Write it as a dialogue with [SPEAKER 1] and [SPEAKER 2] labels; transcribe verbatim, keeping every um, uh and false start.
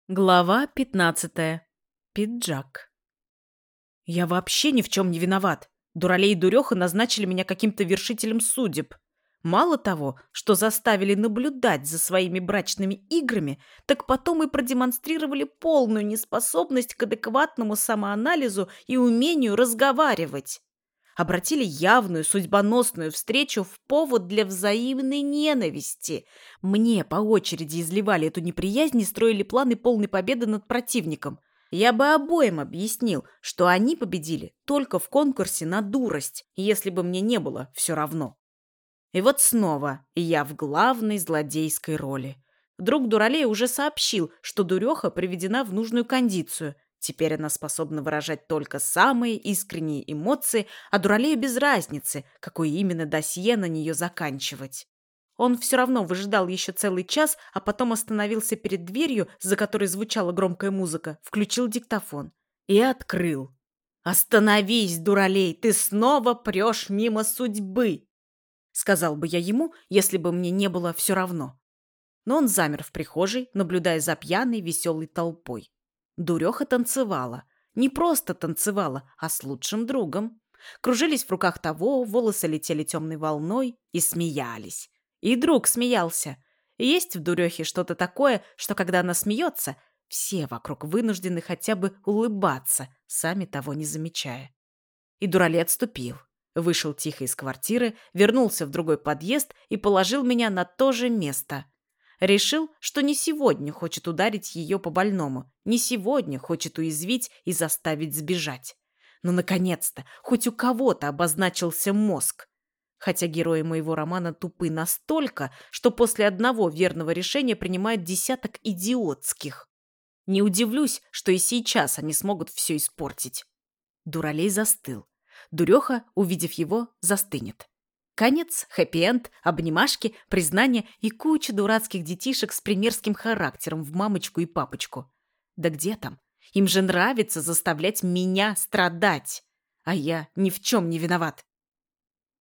[SPEAKER 1] Глава пятнадцатая. Пиджак. Я вообще ни в чем не виноват. Дуралей и дуреха назначили меня каким-то вершителем судеб. Мало того, что заставили наблюдать за своими брачными играми, так потом и продемонстрировали полную неспособность к адекватному самоанализу и умению разговаривать. Обратили явную судьбоносную встречу в повод для взаимной ненависти. Мне по очереди изливали эту неприязнь и строили планы полной победы над противником. Я бы обоим объяснил, что они победили только в конкурсе на дурость, если бы мне не было все равно. И вот снова я в главной злодейской роли. Друг Дуралей уже сообщил, что дуреха приведена в нужную кондицию. Теперь она способна выражать только самые искренние эмоции, а Дуралею без разницы, какое именно досье на нее заканчивать. Он все равно выжидал еще целый час, а потом остановился перед дверью, за которой звучала громкая музыка, включил диктофон и открыл. «Остановись, Дуралей, ты снова прешь мимо судьбы!» Сказал бы я ему, если бы мне не было все равно. Но он замер в прихожей, наблюдая за пьяной, веселой толпой. Дуреха танцевала. Не просто танцевала, а с лучшим другом. Кружились в руках того, волосы летели темной волной и смеялись. И друг смеялся. И есть в дурехе что-то такое, что когда она смеется, все вокруг вынуждены хотя бы улыбаться, сами того не замечая. И Дуралей отступил. Вышел тихо из квартиры, вернулся в другой подъезд и положил меня на то же место. Решил, что не сегодня хочет ударить ее по больному, не сегодня хочет уязвить и заставить сбежать. Но, наконец-то, хоть у кого-то обозначился мозг. Хотя герои моего романа тупы настолько, что после одного верного решения принимают десяток идиотских. Не удивлюсь, что и сейчас они смогут все испортить. Дуралей застыл. Дуреха, увидев его, застынет. Конец, хэппи-энд, обнимашки, признание и куча дурацких детишек с примерским характером в мамочку и папочку. Да где там? Им же нравится заставлять меня страдать. А я ни в чем не виноват.